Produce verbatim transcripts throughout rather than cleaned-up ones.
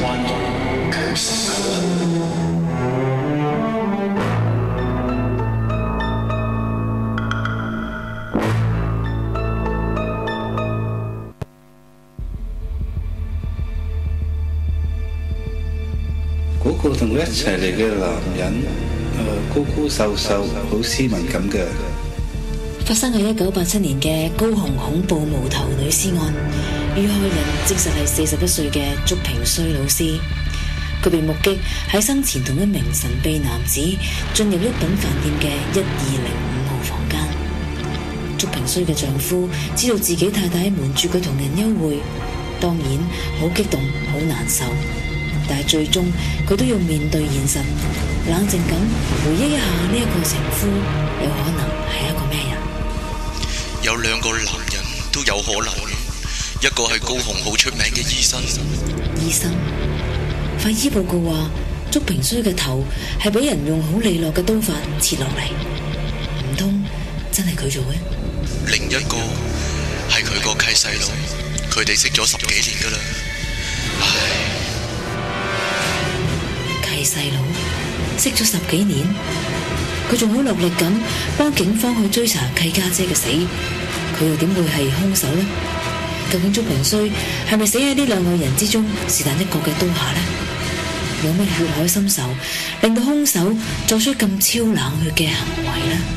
觀眾更深刻。 嗰個同佢一齊嚟嘅男人，誒高高瘦瘦，好斯文咁嘅。 發生喺一九八七年嘅高雄恐怖無頭女屍案，遇害人證實係四十一歲嘅祝平衰老師。佢被目擊喺生前同一名神秘男子進入一品飯店嘅一二零五號房間。祝平衰嘅丈夫知道自己太太瞞住佢同人幽會，當然好激動，好難受。但係最終佢都要面對現實，冷靜咁回憶一下呢一個情夫有可能係一個咩人？ 有兩個男人都有可能，一個係高雄好出名嘅醫生。 醫生，法醫報告話，祝平衰嘅頭係俾人用好利落嘅刀法切落嚟，唔通真係佢做嘅？ 另一個係佢個契細佬，佢哋識咗十幾年噶啦。唉。 契細佬識咗十幾年，佢仲好落力咁幫警方去追查契家姐嘅死，佢又點會係兇手呢？究竟祝平衰係咪死喺呢兩個人之中是但一個嘅刀下呢？有咩血海深仇令到兇手做出咁超冷血嘅行為呢？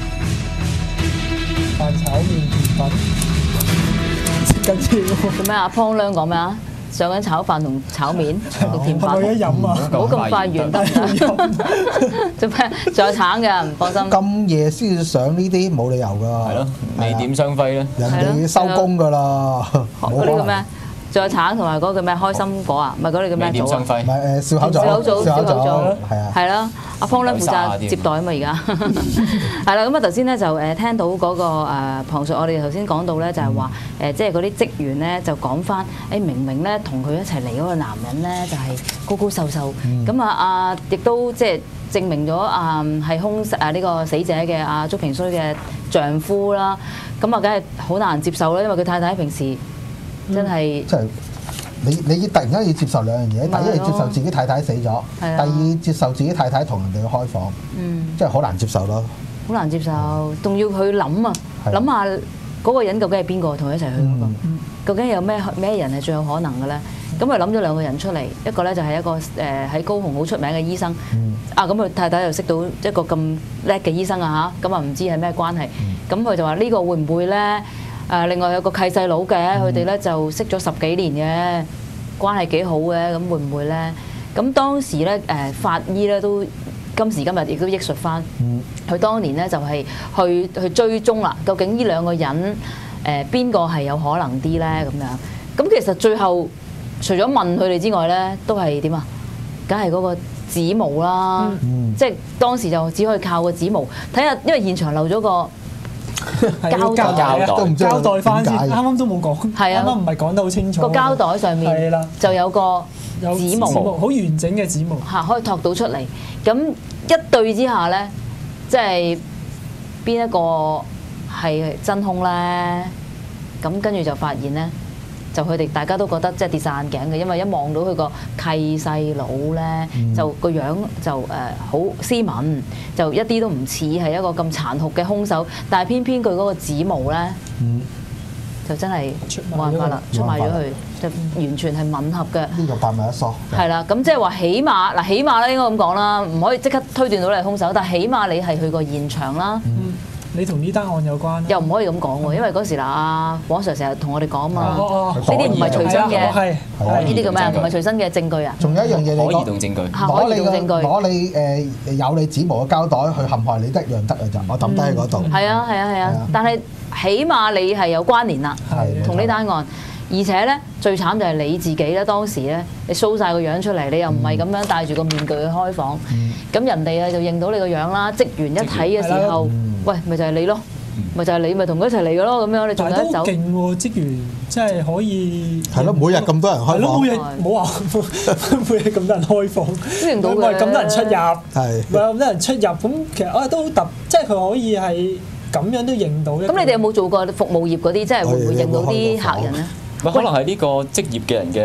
飯炒麵甜品，跟住做咩啊？湯亮講咩啊？上緊炒飯同炒麵同甜品， 係咪一飲啊？ 唔好咁快完得唔得？做咩？仲有橙嘅，唔放心。 咁夜先至上呢啲冇理由㗎。 係咯，未點雙輝咧， 人哋收工㗎啦。 嗰啲叫咩？仲有橙同埋嗰個叫咩？開心果啊？唔係嗰啲叫咩？ 未點雙輝。 唔係誒，笑口棗。 笑口棗，笑口棗。 係啊。 係啦，阿方咧負責接待啊嘛，而家係啦。咁啊頭先咧就誒聽到嗰個誒旁述，我哋頭先講到咧就係話誒，即係嗰啲職員咧就講翻誒，明明咧同佢一齊嚟嗰個男人咧就係高高瘦瘦，咁啊啊亦都即係證明咗啊係兇誒呢個死者嘅阿祝平衰嘅丈夫啦。咁啊梗係好難接受啦，因為佢太太平時真係。 即係。你你突然間要接受兩樣嘢，第一係接受自己太太死咗，第二接受自己太太同人哋去開房，嗯、即係好難接受咯。 好難接受，仲要去諗啊，諗下嗰個人究竟係邊個同佢一齊去嗰個？嗯、究竟有咩咩人係最有可能嘅咧？咁佢諗咗兩個人出嚟，一個咧就係一個誒喺高雄好出名嘅醫生，嗯、啊咁佢太太又識到一個咁叻嘅醫生啊嚇，咁啊唔知係咩關係？咁佢、嗯、就話呢個會唔會咧？誒另外有個契細佬嘅，佢哋咧就識咗十幾年嘅，關係幾好嘅，咁會唔會咧？咁當時咧誒法醫咧都今時今日亦都憶述翻，佢當年咧就係去去追蹤啦，究竟呢兩個人誒邊個係有可能啲咧？咁樣咁其實最後除咗問佢哋之外咧，都係點啊？梗係嗰個指模啦，嗯、即係當時就只可以靠個指模睇下，因為現場漏咗個。膠袋都唔知膠袋翻先，啱啱都冇講， 係啊， 啱啱唔係講得好清楚。 個膠袋上面就有個指模， 好完整嘅指模嚇，可以托到出嚟。咁一對之下咧，即係邊一個係真兇咧？咁跟住就發現咧，就佢哋大家都覺得即係跌晒眼鏡嘅，因為一望到佢個契細佬咧，嗯、就個樣就誒好、呃、斯文，就一啲都唔似係一個咁殘酷嘅兇手，但係偏偏佢嗰個指模咧，嗯、就真係冇辦法啦，出賣咗佢，就完全係吻合嘅。 呢個百密一疏。 係啦，咁即係話起碼嗱，起碼咧應該咁講啦，唔可以即刻推斷到你係兇手，但係起碼你係去過現場啦。嗯你同呢單案有關？ 又唔可以咁講喎，因為嗰時嗱，阿黃 Sir 成日同我哋講啊嘛，呢啲唔係隨身嘅，呢啲叫咩？唔係隨身嘅證據啊。 仲有一樣嘢，你可移動證據， 攞你個攞你誒有你指模嘅膠袋去陷害你得一樣得嘅咋，我抌低喺嗰度。 係啊係啊係啊，但係起碼你係有關聯啦，同呢單案。而且咧，最慘就係你自己咧，當時咧，你 show 曬個樣出嚟，你又唔係咁樣戴住個面具去開房，咁人哋啊就認到你個樣啦。職員一睇嘅時候，喂，咪就係你咯，咪就係你，咪同佢一齊嚟嘅咯，咁樣你仲有得走。 但係都勁喎，職員真係可以。 係咯，每日咁多人開房。係咯，每日冇話每日咁多人開房， 都認到嘅。 唔係咁多人出入， 係唔係咁多人出入，咁其實啊都好特，即係佢可以係咁樣都認到。 咁你哋有冇做過服務業嗰啲，即係會唔會認到啲客人咧？ 可能係呢個職業嘅人嘅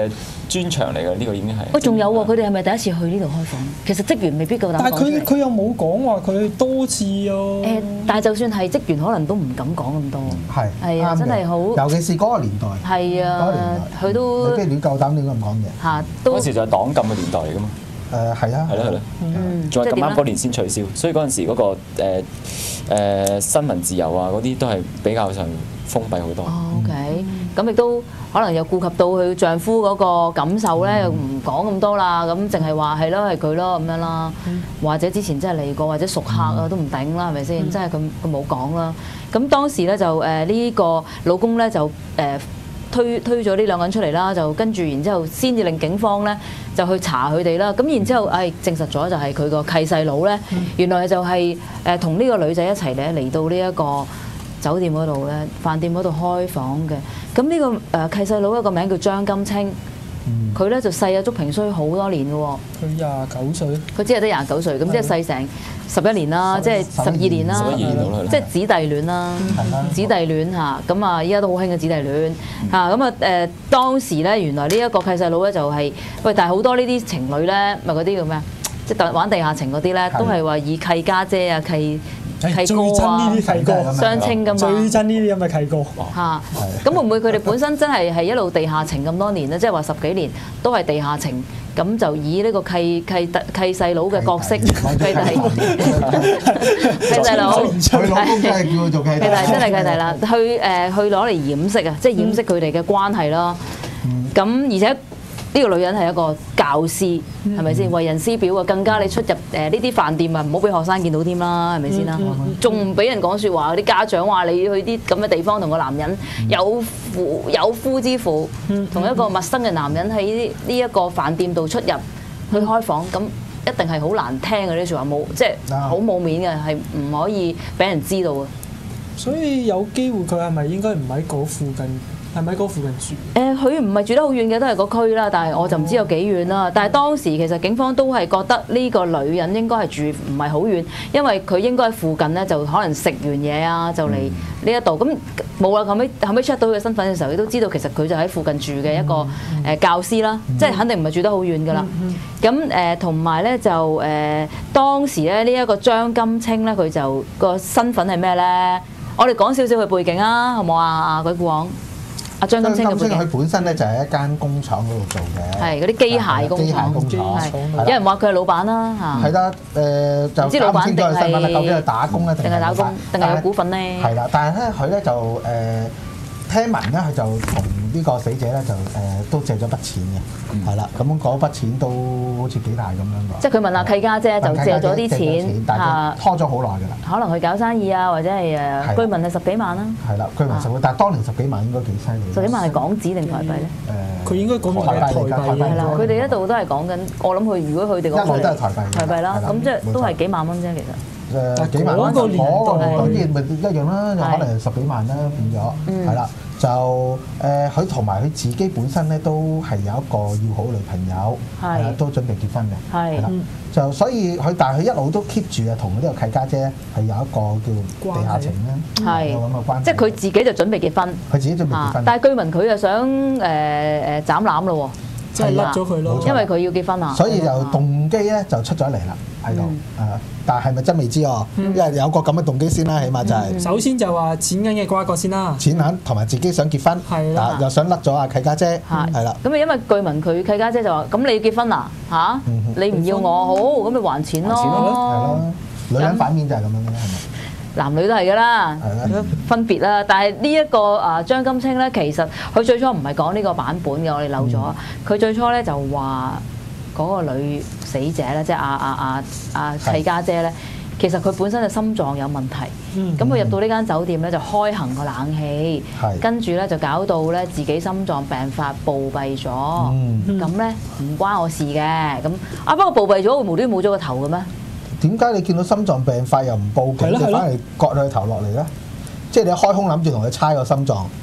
專長嚟嘅，呢個已經係。 喂，仲有喎，佢哋係咪第一次去呢度開房？其實職員未必夠膽講出嚟。 但係佢佢又冇講話佢多次哦。 誒，但係就算係職員，可能都唔敢講咁多。 係係啊，真係好。 尤其是嗰個年代。 係啊，佢都你邊亂夠膽亂咁講嘢？ 嚇，都嗰時就係黨禁嘅年代嚟㗎嘛。 誒係啊， 係咯係咯，仲係咁啱嗰年先取消，所以嗰陣時嗰個誒誒新聞自由啊嗰啲都係比較上封閉好多。 哦，OK，咁亦都可能又顧及到佢丈夫嗰個感受咧，又唔講咁多啦，咁淨係話係咯係佢咯咁樣啦，或者之前真係嚟過或者熟客啊都唔頂啦，係咪先？真係佢佢冇講啦。咁當時咧就誒呢個老公咧就誒。推推咗呢兩個人出嚟啦，就跟住然之後先至令警方咧就去查佢哋啦。咁然之後，誒、哎、證實咗就係佢個契細佬咧，嗯、原來就係誒同呢個女仔一齊咧嚟到呢一個酒店嗰度咧，飯店嗰度開房嘅。咁呢、呢個誒、呃、契細佬一個名叫張金清，佢咧、嗯、就細阿祝平衰好多年嘅喎。佢廿九歲，佢只係得廿九歲，咁即係細成十一年啦，即係十二年啦，即係子弟戀啦，子弟戀嚇，咁啊依家都好興嘅子弟戀嚇，咁啊誒當時咧原來呢一個契細佬咧就係喂，但係好多呢啲情侶咧，咪嗰啲叫咩啊？即係玩地下情嗰啲咧，都係話以契家姐啊、契契哥啊相稱噶嘛， 最憎呢啲咁嘅契哥嚇。咁會唔會佢哋本身真係係一路地下情咁多年咧？即係話十幾年都係地下情。咁就以呢個契契契細佬嘅角色，契弟契細佬， 佢老公真係叫佢做契弟， 契弟真係契弟啦。去誒去攞嚟掩飾啊，即係掩飾佢哋嘅關係啦。咁而且呢個女人係一個教師，係咪先？為人師表啊，更加你出入誒呢啲飯店啊，唔好俾學生見到添啦，係咪先啦？仲唔俾人講説話？啲家長話你去啲咁嘅地方同個男人有夫有夫之婦，同一個陌生嘅男人喺呢一個飯店度出入去開房，咁一定係好難聽嘅啲説話，冇即係好冇面嘅，係唔可以俾人知道嘅。 所以有機會佢係咪應該唔喺嗰附近？係咪喺嗰附近住？誒， 佢唔係住得好遠嘅，都係個區啦。但係我就唔知有幾遠啦。但係當時其實警方都係覺得呢個女人應該係住唔係好遠，因為佢應該喺附近咧，就可能食完嘢啊，就嚟呢一度。咁冇啦，後尾後尾 check 到佢嘅身份嘅時候，亦都知道其實佢就喺附近住嘅一個誒教師啦，嗯、即係肯定唔係住得好遠㗎啦。咁誒同埋咧就誒、呃、當時咧呢一個張金清咧，佢就個身份係咩咧？我哋講少少佢背景啊，好唔好啊？阿鬼故王。阿張金清嘅背景， 佢本身咧就係一間工廠嗰度做嘅， 係嗰啲機械工廠。 工廠有人話佢係老闆啦嚇。 係啦，誒就唔知老闆定係究竟係打工咧， 定係打工，定係有股份咧？ 係啦，但係咧佢咧就誒聽聞咧，佢就同呢個死者咧就誒都借咗筆錢嘅，係啦，咁嗰筆錢都好似幾大咁樣㗎。即係佢問阿契家姐就借咗啲錢， 但係拖咗好耐㗎啦。 可能佢搞生意啊，或者係誒居民係十幾萬啦。 係啦，居民十幾萬，但係當年十幾萬應該幾犀利。 十幾萬係港紙定台幣咧？ 誒，佢應該講台幣台幣係啦，佢哋一度都係講緊，我諗佢如果佢哋嗰個都係台幣， 台幣啦，咁即係都係幾萬蚊啫，其實。 誒幾萬蚊，嗰個年代咪一樣啦，有可能十幾萬啦變咗，係啦。就誒，佢同埋佢自己本身咧，都係有一個要好女朋友，係都準備結婚嘅，係啦。就所以佢，但係佢一路都 keep 住啊，同呢個契家姐係有一個叫地下情咧，有咁嘅關係。即係佢自己就準備結婚， 佢自己準備結婚。 但係據聞佢又想誒誒斬攬咯喎， 即係甩咗佢咯， 因為佢要結婚啊。 所以就動機咧就出咗嚟啦喺度，誒，但係咪真未知哦？因為有個咁嘅動機先啦，起碼就係首先就話錢銀嘅瓜葛先啦， 錢銀同埋自己想結婚，係啦，又想甩咗阿契家姐，係啦。 咁啊，因為據聞佢契家姐就話：咁你要結婚啊？嚇，你唔要我好，咁咪還錢咯。 係咯，女人反面就係咁樣嘅，係咪？ 男女都係㗎啦，有乜分別啦？但係呢一個啊張金清咧，其實佢最初唔係講呢個版本嘅，我哋漏咗。佢最初咧就話嗰個女死者咧，即係阿阿阿阿契家姐咧，其實佢本身嘅心臟有問題。咁佢入到呢間酒店咧，就開行個冷氣，跟住咧就搞到咧自己心臟病發暴斃咗。咁咧唔關我事嘅。咁啊不過暴斃咗，會無端冇咗個頭嘅咩？ 點解你見到心臟病發又唔報警，就反而割佢頭落嚟咧？即係你一開胸諗住同佢猜個心臟，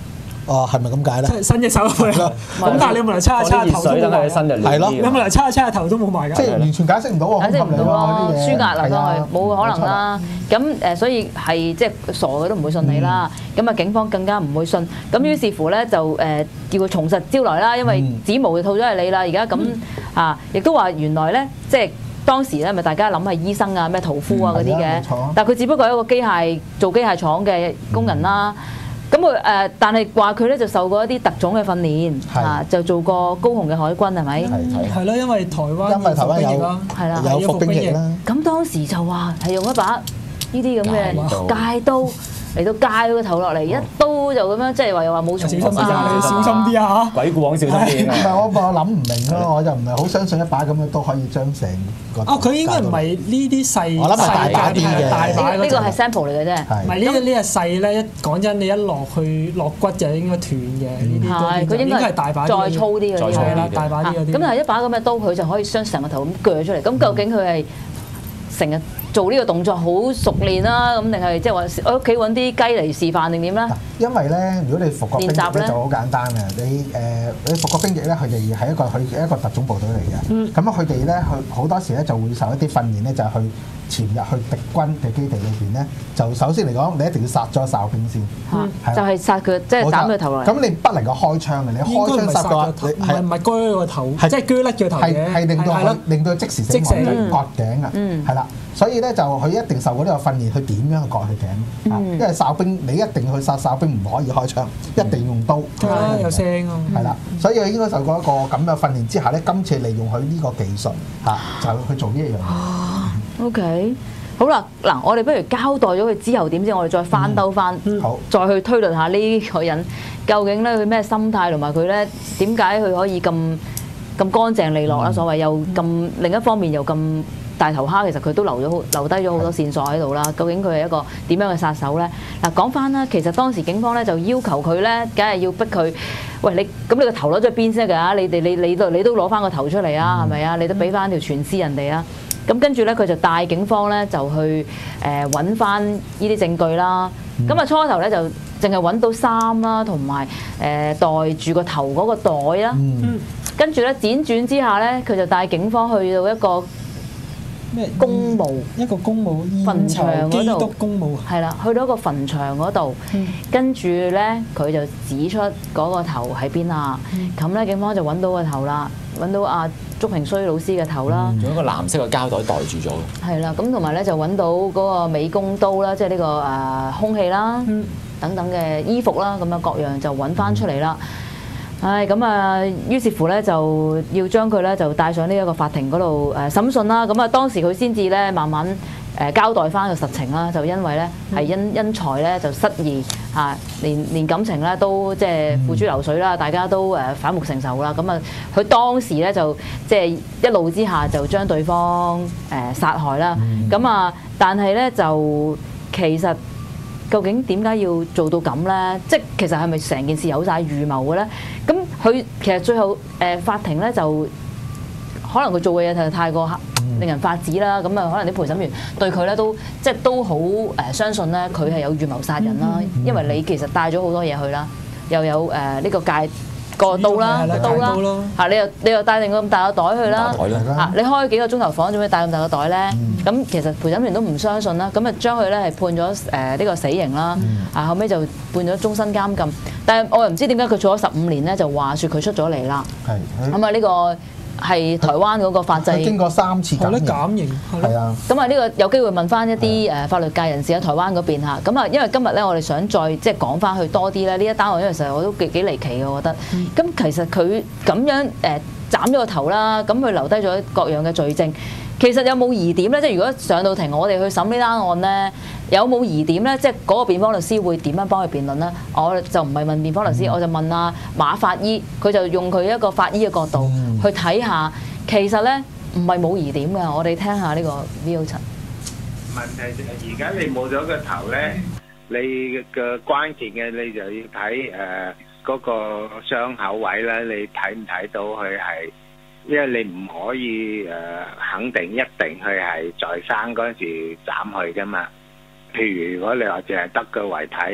哦，係咪咁解咧？ 伸隻手入去咯。咁但係你有冇嚟搓下搓下頭都冇埋㗎？ 係咯， 你有冇嚟搓下搓下頭都冇埋㗎？ 即係完全解釋唔到喎， 解釋唔到咯，輸壓流翻去冇可能啦。咁誒，所以係即係傻嘅都唔會信你啦。咁啊，警方更加唔會信。咁於是乎咧就誒叫佢從實招來啦，因為指模就套咗係你啦。而家咁啊，亦都話原來咧即係。當時咧咪大家諗係醫生啊、咩屠夫啊嗰啲嘅，但係佢只不過係一個機械做機械廠嘅工人啦。咁佢誒，但係話佢咧就受過一啲特種嘅訓練，啊就做過高雄嘅海軍係咪？ 係咯，因為台灣因為台灣有係啦， 有服兵役啦。 咁當時就話係用一把呢啲咁嘅戒刀嚟到戒個頭落嚟，一刀就咁樣，即係話又話冇重複啊！ 你小心啲啊！ 鬼故講小心啲。 唔係我我諗唔明咯，我就唔係好相信一把咁樣都可以將成個。 哦，佢應該唔係呢啲細， 我諗係大把啲嘅， 大把呢個係 sample 嚟嘅啫。 唔係呢個呢個細咧，一講真，你一落去落骨就應該斷嘅。呢啲係佢應該係大把再粗啲嘅， 係啦，大把啲嗰啲。 咁但係一把咁嘅刀，佢就可以將成個頭咁鋸出嚟。咁究竟佢係成日做呢個動作好熟練啦，咁定係即係話喺屋企揾啲雞嚟示範定點咧？ 因為咧，如果你服過兵役咧就好簡單嘅。你誒、呃、你服過兵役咧，佢哋係一個佢一個特種部隊嚟嘅。咁啊、嗯，佢哋咧去好多時咧就會受一啲訓練咧，就係、去潛入去敵軍嘅基地裏邊咧，就首先嚟講，你一定要殺咗哨兵先。 嗯啊、就係殺佢，即係斬佢頭嚟。 咁你不能夠開槍嘅，你開槍殺嘅話，你係唔係鋸個頭？即係鋸甩佢頭嘅， 係令到佢令到即時死亡，割頸啊，係啦。所以咧就佢一定受過呢個訓練，佢點樣去割佢頸？嗯、因為哨兵你一定要去殺哨兵，唔可以開槍，一定要用刀。 啊，有聲啊！ 係啦，所以佢應該受過一個咁嘅訓練之下咧，今次利用佢呢個技術嚇，就去做呢一樣嘢。 O K，好啦，嗱，我哋不如交代咗佢之後點先，我哋再翻兜翻， 嗯、好， 再去推論下呢個人究竟咧佢咩心態，同埋佢咧點解佢可以咁咁乾淨利落啦？嗯、所謂又咁另一方面又咁。大頭蝦其實佢都留咗留低咗好多線索喺度啦。究竟佢係一個點樣嘅殺手咧？嗱，講翻啦，其實當時警方咧就要求佢咧，梗係要逼佢，喂，你咁你個頭攞咗邊先㗎？你哋你你都你都攞翻個頭出嚟啊？係咪啊？你都俾翻條全屍人哋啊？咁跟住咧，佢就帶警方咧就去誒揾翻呢啲證據啦。咁啊、嗯、初頭咧就淨係揾到衫啦，同埋誒袋住個頭嗰個袋啦。嗯、跟住咧輾轉之下咧，佢就帶警方去到一個咩公墓， 一個公墓墳場嗰度， 公墓係啦，去到一個墳場嗰度，嗯、跟住咧佢就指出嗰個頭喺邊啊！咁咧、嗯、警方就揾到個頭啦，揾到阿祝平衰老師嘅頭啦， 用一個藍色嘅膠袋袋住咗。 係啦，咁同埋咧就揾到嗰個美工刀啦，即係呢個誒兇器啦，嗯、等等嘅衣服啦，咁樣各樣就揾翻出嚟啦。唉，咁啊，於是乎咧就要將佢咧就帶上呢一個法庭嗰度誒審訊啦。咁啊，當時佢先至咧慢慢誒交代翻個實情啦。就因為咧係因因財咧就失意嚇，連連感情咧都即係付諸流水啦，大家都誒反目成仇啦。咁啊，佢當時咧就即係一怒之下就將對方誒殺害啦。咁啊，但係咧就其實。究竟點解要做到咁咧？即係其實係咪成件事有晒預謀嘅咧？咁佢其實最後誒、呃、法庭咧就可能佢做嘅嘢就太過令人髮指啦。咁啊、嗯，可能啲陪審員對佢咧都即係都好誒、呃、相信咧佢係有預謀殺人啦。嗯嗯、因為你其實帶咗好多嘢去啦，又有誒呢、呃這個戒。個刀啦，刀啦嚇！你又你又帶定個咁大個袋去啦嚇！你開幾個鐘頭房，做咩帶咁大個袋咧？咁、嗯、其實陪審員都唔相信啦，咁啊將佢咧係判咗誒呢個死刑啦，啊、嗯、後尾就判咗終身監禁。但係我又唔知點解佢坐咗十五年咧，就話説佢出咗嚟啦。係咁啊呢個。係台灣嗰個法制， 經過三次減刑， 減刑係啊。 咁啊，呢個有機會問翻一啲誒法律界人士喺台灣嗰邊嚇。咁啊，因為今日咧，我哋想再即係講翻去多啲咧。呢一單案因為其實我都幾幾離奇嘅，我覺得。咁、嗯、其實佢咁樣誒斬咗個頭啦，咁佢留低咗各樣嘅罪證。其實有冇疑點咧？即係如果上到庭，我哋去審呢單案咧，有冇疑點咧？即係嗰個辯方律師會點樣幫佢辯論咧？我就唔係問辯方律師，嗯、我就問阿馬法醫，佢就用佢一個法醫嘅角度去睇下，其實咧唔係冇疑點嘅。我哋聽下呢個 Vio 陳。 問題就係而家你冇咗個頭咧，你嘅關鍵嘅你就要睇誒嗰個傷口位咧，你睇唔睇到佢係？因為你唔可以誒、呃、肯定一定佢係在生嗰陣時斬佢噶嘛。譬如如果你話淨係得個遺體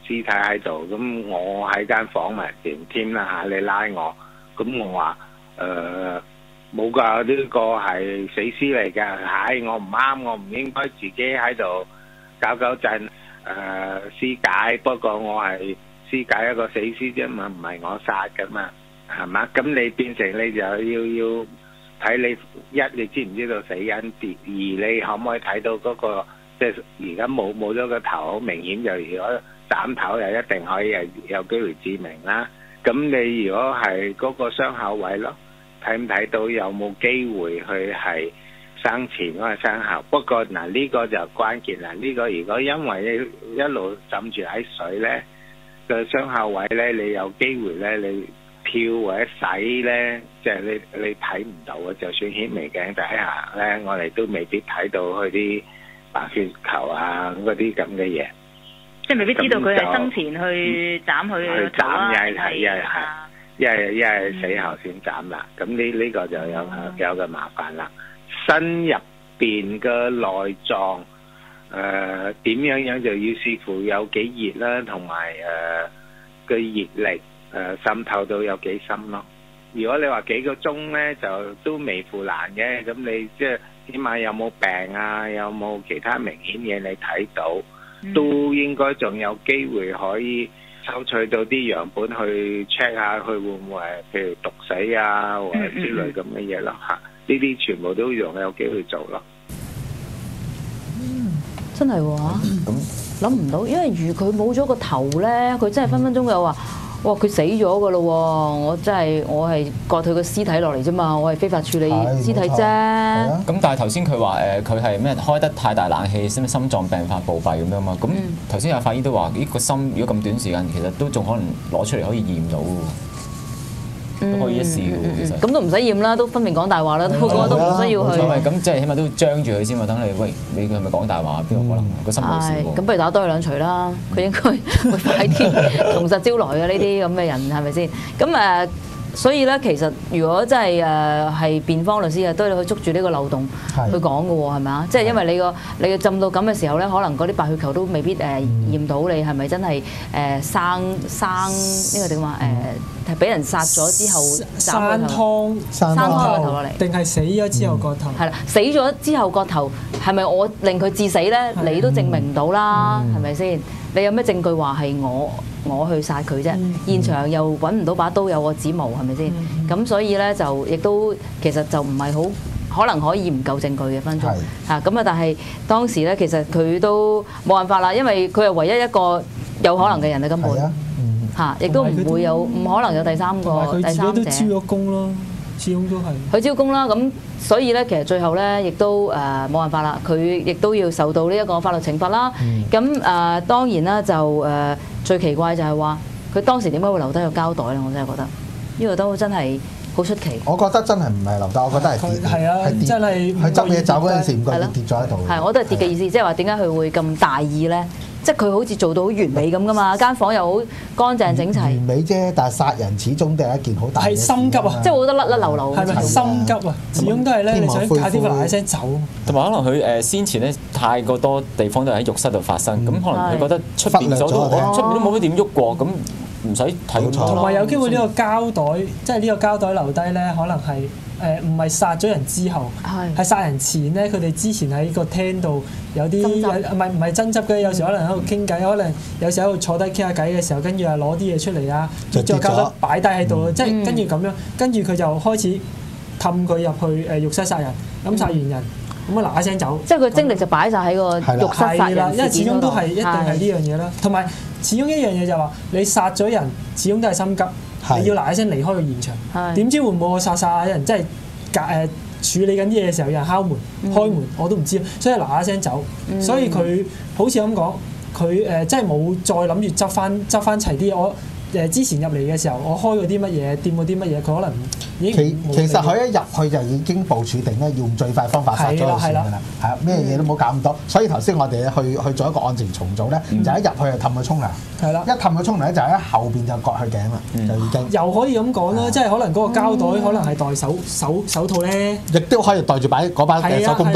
屍體喺度，咁我喺間房咪掂添啦嚇，你拉我，咁我話誒冇㗎，呢個係死屍嚟㗎，係我唔啱，我唔應該自己喺度搞搞震誒屍解，不過我係屍解一個死屍啫嘛，唔係我殺㗎嘛，係嘛？咁你變成你就要要睇你一你知唔知道死因，二你可唔可以睇到嗰個？即係而家冇冇咗個頭，好明顯就如果斬頭又一定可以係有機會致命啦。咁你如果係嗰個傷口位咯，睇唔睇到有冇機會去係生前嗰個傷口？不過嗱呢個就關鍵啦。呢個如果因為你一路浸住喺水咧，個傷口位咧，你有機會咧，你漂或者洗咧，即係你你睇唔到嘅。就算顯微鏡底下咧，我哋都未必睇到佢啲白血球啊，嗰啲咁嘅嘢， 即係未必知道佢係生前去斬佢嘅頭啦， 一係一係係一係一係死後先斬啦。咁呢呢個就有有個麻煩啦。身入邊嘅內臟誒點樣樣就要視乎有幾熱啦，同埋誒嘅熱力誒滲透到有幾深咯。如果你話幾個鐘咧，就都微乎難嘅。咁你即係起碼有冇病啊，有冇其他明顯嘢你睇到，嗯、都應該仲有機會可以抽取到啲樣本去 check 下佢會唔會係譬如毒死啊，或者之類咁嘅嘢咯嚇。呢啲全部都仲有機會做咯。 嗯，真係喎嚇，咁諗唔到，因為如佢冇咗個頭咧，佢真係分分鐘又話。哇！佢死咗㗎咯喎！我真係我係割佢個屍體落嚟啫嘛，我係非法處理屍體啫。 咁但係頭先佢話誒佢係咩開得太大冷氣，先心臟病發暴斃咁樣嘛？咁頭先阿法醫都話：咦個心如果咁短時間，其實都仲可能攞出嚟可以驗到喎。都可以一試嘅喎，其實咁都唔使驗啦，都分明講大話啦，都個都唔需要去。 咁即係起碼都張住佢先嘛，等你喂，你係咪講大話？邊個可能個心冇事喎？ 咁不如打多佢兩錘啦，佢應該會快啲從實招來嘅呢啲咁嘅人係咪先？咁誒，所以咧其實如果真係誒係辯方律師啊，都要去捉住呢個漏洞去講嘅喎，係咪啊？即係因為你個你浸到咁嘅時候咧，可能嗰啲白血球都未必誒驗到你係咪真係誒生生呢個點話誒？係俾人殺咗之後生湯生湯個頭落嚟， 定係死咗之後個頭？ 係啦，死咗之後個頭係咪我令佢致死咧？你都證明唔到啦，係咪先？你有咩證據話係我我去殺佢啫？現場又揾唔到把刀，有個指模係咪先？咁所以咧就亦都其實就唔係好可能可以唔夠證據嘅分鐘嚇咁啊！但係當時咧其實佢都冇辦法啦，因為佢係唯一一個有可能嘅人啊根本。嚇！亦都唔會有，唔可能有第三個、第三者。 佢招咗工咯，始終都係。 佢招工啦，咁所以咧，其實最後咧，亦都誒冇辦法啦。佢亦都要受到呢一個法律懲罰啦。咁誒、嗯呃、當然啦，就誒、呃、最奇怪就係話，佢當時點解會留低個膠袋咧？我真係覺得呢個都真係好出奇。 我覺得真係唔係留低，我覺得係跌。 係啊， 係真係。 佢執嘢走嗰陣時，唔覺意跌咗喺度。 係，我都係跌嘅意思，即係話點解佢會咁大意咧？即係佢好似做到好完美咁噶嘛，間房又好乾淨整齊。完美啫，但係殺人始終都係一件好大嘅事。 係心急啊！ 即係好多甩甩流流。 係咪心急啊？始終都係咧，你想快啲嗱嗱聲走。 同埋可能佢誒先前咧太過多地方都係喺浴室度發生，咁可能佢覺得出邊咗都出邊都冇乜點喐過，咁唔使睇。 同埋有機會呢個膠袋，即係呢個膠袋留低咧，可能係。誒唔係殺咗人之後，係殺人前咧，佢哋之前喺個廳度有啲唔係唔係爭執嘅，有時可能喺度傾偈，可能有時喺度坐低傾下偈嘅時候，跟住啊攞啲嘢出嚟啊，將個膠袋擺低喺度，嗯、即係跟住咁樣，跟住佢就開始氹佢入去誒浴室殺人，咁殺完人，咁啊嗱嗱聲走， 即係佢精力就擺晒喺個浴室殺人， 因為始終都係一定係呢樣嘢啦，同埋始終一樣嘢就係話你殺咗人，始終都係心急。你要嗱一聲離開個現場，點知會唔會我殺殺下人，即係隔誒處理緊啲嘢嘅時候有人敲門、嗯、開門，我都唔知，所以嗱一聲走。嗯、所以佢好似咁講，佢誒即係冇再諗住執翻執翻齊啲。我誒之前入嚟嘅時候，我開過啲乜嘢，掂過啲乜嘢，佢可能已經其其實佢一入去就已經部署定咧，要用最快方法殺咗佢算㗎啦。係啊，咩嘢都冇搞咁多。所以頭先我哋去去做一個案情重組咧，嗯、就一入去就氹佢沖涼。係啦，一氹佢沖涼咧，就喺後邊就割佢頸啦，嗯、就已經。又可以咁講啦，即係可能嗰個膠袋可能係袋手手手套咧，亦都可以袋住擺嗰把手工刀。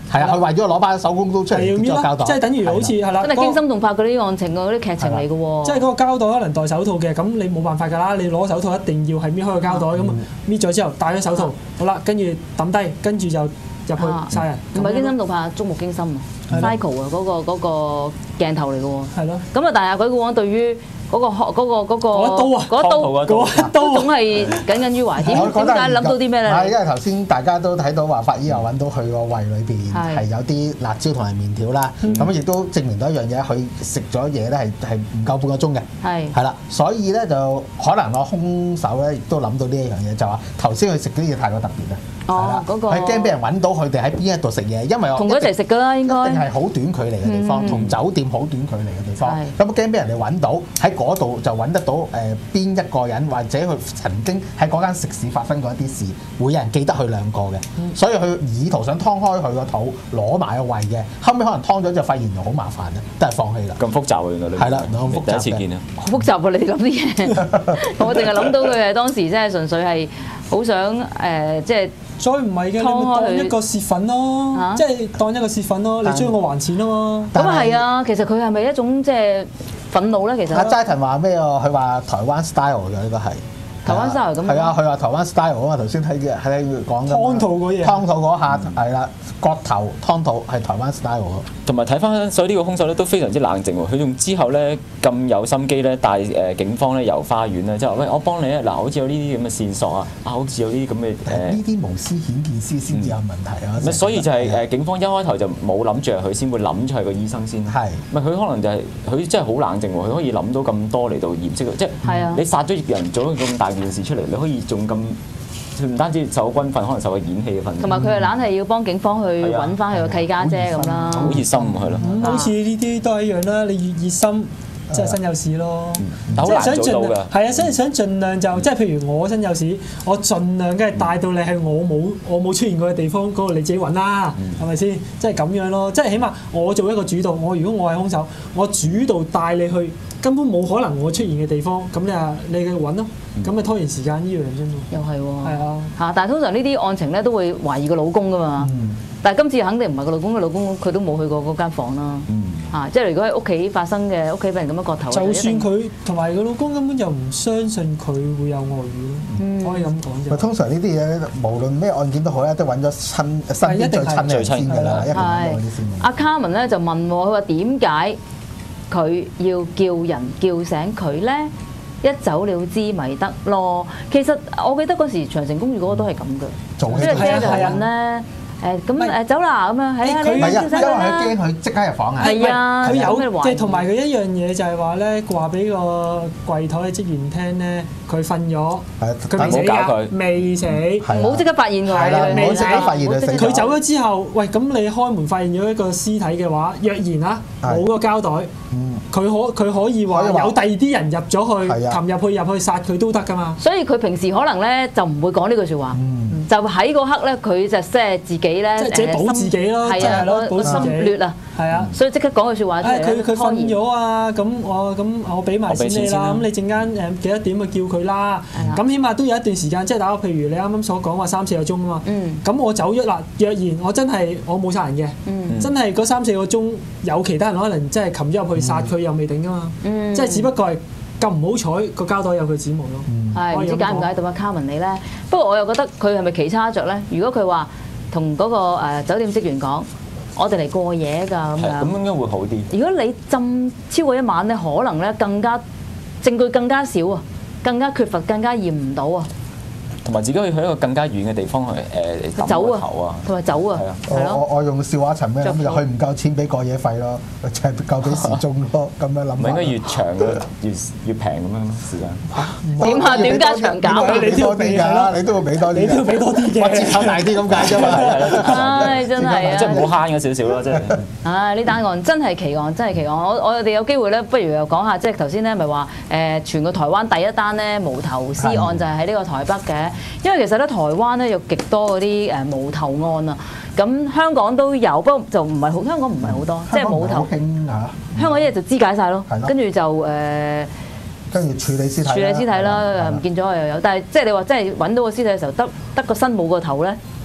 係啊，佢為咗攞把手工刀出嚟做膠袋， 即係等於好似係啦， 真係驚心動魄嗰啲案情嗰啲劇情嚟嘅喎。 即係嗰個膠袋可能戴手套嘅，咁你冇辦法㗎啦，你攞手套一定要係搣開個膠袋咁，搣咗之後戴咗手套，好啦，跟住抌低，跟住就入去殺人。 唔係驚心動魄，觸目驚心啊 ！Cycle 啊，嗰個嗰個鏡頭嚟嘅喎。 係咯。 咁啊，但係鬼故王對於嗰個嗰個嗰個嗰一刀啊， 嗰一刀嗰一刀總係耿耿於懷。點點解諗到啲咩咧？ 係因為頭先大家都睇到話，法醫又揾到佢個胃裏邊係有啲辣椒同埋麵條啦，咁亦都證明到一樣嘢，佢食咗嘢咧係係唔夠半個鐘嘅。係係啦，所以咧就可能個兇手咧亦都諗到呢一樣嘢，就話頭先佢食啲嘢太過特別啦。 哦，嗰個佢驚俾人揾到佢哋喺邊一度食嘢，因為同佢一齊食㗎啦，應該一定係好短距離嘅地方，同酒店好短距離嘅地方。咁驚俾人哋揾到喺嗰度就揾得到誒邊一個人，或者佢曾經喺嗰間食肆發生過一啲事，會有人記得佢兩個嘅。所以佢意圖想劏開佢個肚，攞埋個胃嘅。後尾可能劏咗就發現就好麻煩啦，都係放棄啦。 咁複雜喎，原來你係啦， 咁複雜第一次見啊！ 好複雜喎，你哋諗啲嘢，我淨係諗到佢係當時真係純粹係好想誒，即係。 再唔係嘅，你咪當一個泄憤咯，即係當一個泄憤咯，你追我還錢啊嘛。 咁啊係啊，其實佢係咪一種即係憤怒咧？其實阿齋藤話咩啊？佢話台灣 style 嘅呢個係台灣 style 咁。 係啊，佢話台灣 style 啊嘛。頭先睇嘅喺講緊湯肚嗰嘢， 湯肚嗰下係啦，割頭湯肚係台灣 style 咯。 同埋睇翻，所以呢個兇手咧都非常之冷靜喎。佢仲之後咧咁有心機咧，帶誒警方咧遊花園咧，即係話喂，我幫你啊！嗱，好似有呢啲咁嘅線索啊，啊，好似有呢啲咁嘅誒。 呢啲無私顯見私先至有問題啊！ 咪所以就係誒警方一開頭就冇諗住係佢先，會諗住係個醫生先。係。咪佢可能就係佢真係好冷靜喎，佢可以諗到咁多嚟到掩飾，即係你殺咗人做咗咁大件事出嚟，你可以仲咁。唔單止受軍訓，可能受個演戲嘅訓練。 同埋佢係懶係要幫警方去揾翻佢個契家姐咁啦。 好熱心係咯。 好似呢啲都係一樣啦，你越熱心，即係身有事咯。 但好難做到㗎。 係啊，所以想盡量就即係譬如我身有事，我盡量梗係帶到你係我冇我冇出現過嘅地方嗰度，你自己揾啦，係咪先？即係咁樣咯，即係起碼我做一個主導。我如果我係兇手，我主導帶你去根本冇可能我出現嘅地方，咁你啊你去揾咯。咁咪拖延時間呢樣啫嘛， 又係喎， 係啊嚇！但係通常呢啲案情咧都會懷疑個老公噶嘛，嗯、但係今次肯定唔係個老公，個老公佢都冇去過嗰間房啦，嚇、嗯啊！即係如果喺屋企發生嘅，屋企俾人咁樣割頭， 就算佢同埋個老公根本就唔相信佢會有外遇咯，嗯、可以咁講啫。 通常呢啲嘢無論咩案件都好咧，都揾咗親身邊最親嘅先㗎啦，一定揾啲先。 阿 Carmen 咧就問我，佢話點解佢要叫人叫醒佢咧？一走了之咪得咯。其實我記得嗰時長城公寓嗰個都係咁嘅，即係姐就問咧誒咁誒走啦咁樣，係啊，你叫醒佢啦。 因為佢驚佢即刻入房啊。 係啊， 佢有即係同埋佢一樣嘢就係話咧，話俾個櫃台嘅職員聽咧，佢瞓咗，佢未死㗎，未死， 唔好即刻發現佢， 係啦，唔好即刻發現佢死。 佢走咗之後，喂咁你開門發現咗一個屍體嘅話，若然啊冇個膠袋。佢可佢可以話有第二啲人入咗去，擒入去入去殺佢都得噶嘛。 所以佢平時可能咧就唔會講呢句説話，嗯、就喺嗰刻咧佢就即係自己咧， 即係自己保自己咯， 係啊，個心劣啊，係啊，所以即刻講句説話出嚟。 佢佢瞓咗啊，咁我咁我俾埋錢你啦，咁你陣間誒幾多點去叫佢啦？咁起碼都有一段時間，即係打個譬如你啱啱所講話三四個鐘啊嘛。咁、嗯、我走咗啦，若然我真係我冇殺人嘅，嗯、真係嗰三四個鐘有其他人可能真係擒咗入去殺佢。又未定噶嘛，嗯、即係只不過係咁唔好彩個膠袋有佢指紋咯。 係唔、嗯、知解唔解到阿 Carmen 你咧？不過我又覺得佢係咪棋差着咧？如果佢話同嗰個誒酒店職員講，我哋嚟過夜㗎咁樣， 咁應該會好啲。 如果你浸超過一晚咧，可能咧更加證據更加少啊，更加缺乏，更加驗唔到啊。 同埋自己可以去一個更加遠嘅地方去誒抌個頭啊， 同埋走啊，係咯。 我我用笑話尋咩諗就去唔夠錢俾過夜費咯，就係夠俾時鐘咯，咁樣諗。 唔係應該越長嘅越越平咁樣時間。 點啊？點加長減？ 你都要俾㗎，你都要俾多啲。 你都要俾多啲嘅， 我折頭大啲咁解啫嘛。 唉，真係啊！ 即係唔好慳咗少少咯，即係。 唉，呢單案真係奇案，真係奇案。我我哋有機會咧，不如又講下，即係頭先咧咪話誒，全個台灣第一單咧無頭屍案就係喺呢個台北嘅。因為其實咧，台灣咧有極多嗰啲誒無頭案啊，咁香港都有，不過就唔係好，香港唔係好多，即係無頭。香港一日就肢解晒咯，跟住就誒， 跟住處理屍體。處理屍體啦，唔見咗又有，但係即係你話真係揾到個屍體嘅時候，得得個身冇個頭咧，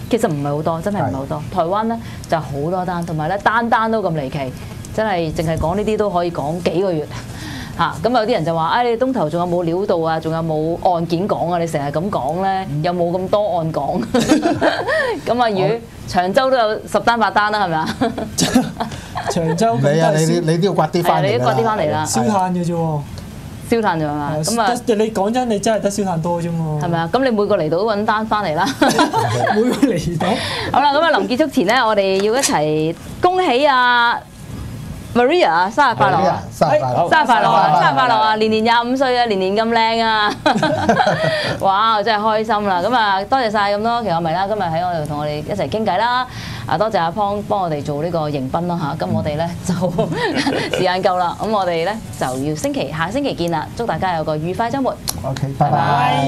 其實唔係好多，真係唔係好多。台灣咧就好多單，同埋咧單單都咁離奇，真係淨係講呢啲都可以講幾個月嚇。咁、啊、有啲人就話：，哎，你東頭仲有冇料到啊？仲有冇案件講啊？你成日咁講咧，有冇咁多案講？咁啊，如長洲都有十單八單啦，係咪啊？ 長洲你啊，你你都要刮啲翻嚟， 你都刮啲翻嚟啦， 燒炭嘅啫喎。 燒炭啫嘛，咁啊， 你講真，你真係得燒炭多啫嘛， 係咪啊？咁你每個嚟到都揾單翻嚟啦， 每個嚟到。 好啦，咁啊，臨結束前咧，我哋要一齊恭喜啊 Maria 生日快樂啊！ 生日快樂， 生日快樂啊！生日快樂啊！年年廿五歲啊，年年咁靚啊！哇，真係開心啦！咁啊，多謝晒咁多奇愛迷啦，今日喺我度同我哋一齊傾偈啦。啊，多謝阿邦幫我哋做呢個迎賓啦嚇，咁我哋咧就時間夠啦，咁我哋咧就要星期下星期見啦，祝大家有個愉快週末。 OK，拜拜。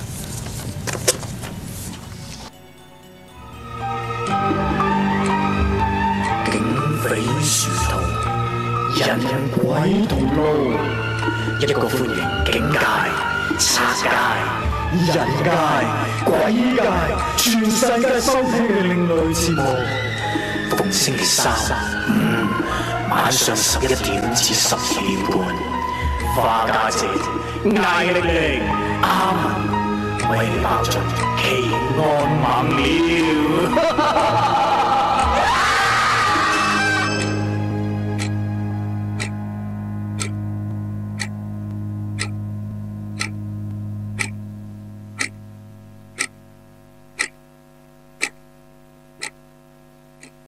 警匪殊途，人鬼同路，一個歡迎警界、賊界、人界、鬼界，全世界收聽嘅另類節目。逢星期三、五晚上十一點至十二點半，花家姐、艾力力、阿文為你爆盡奇案猛料。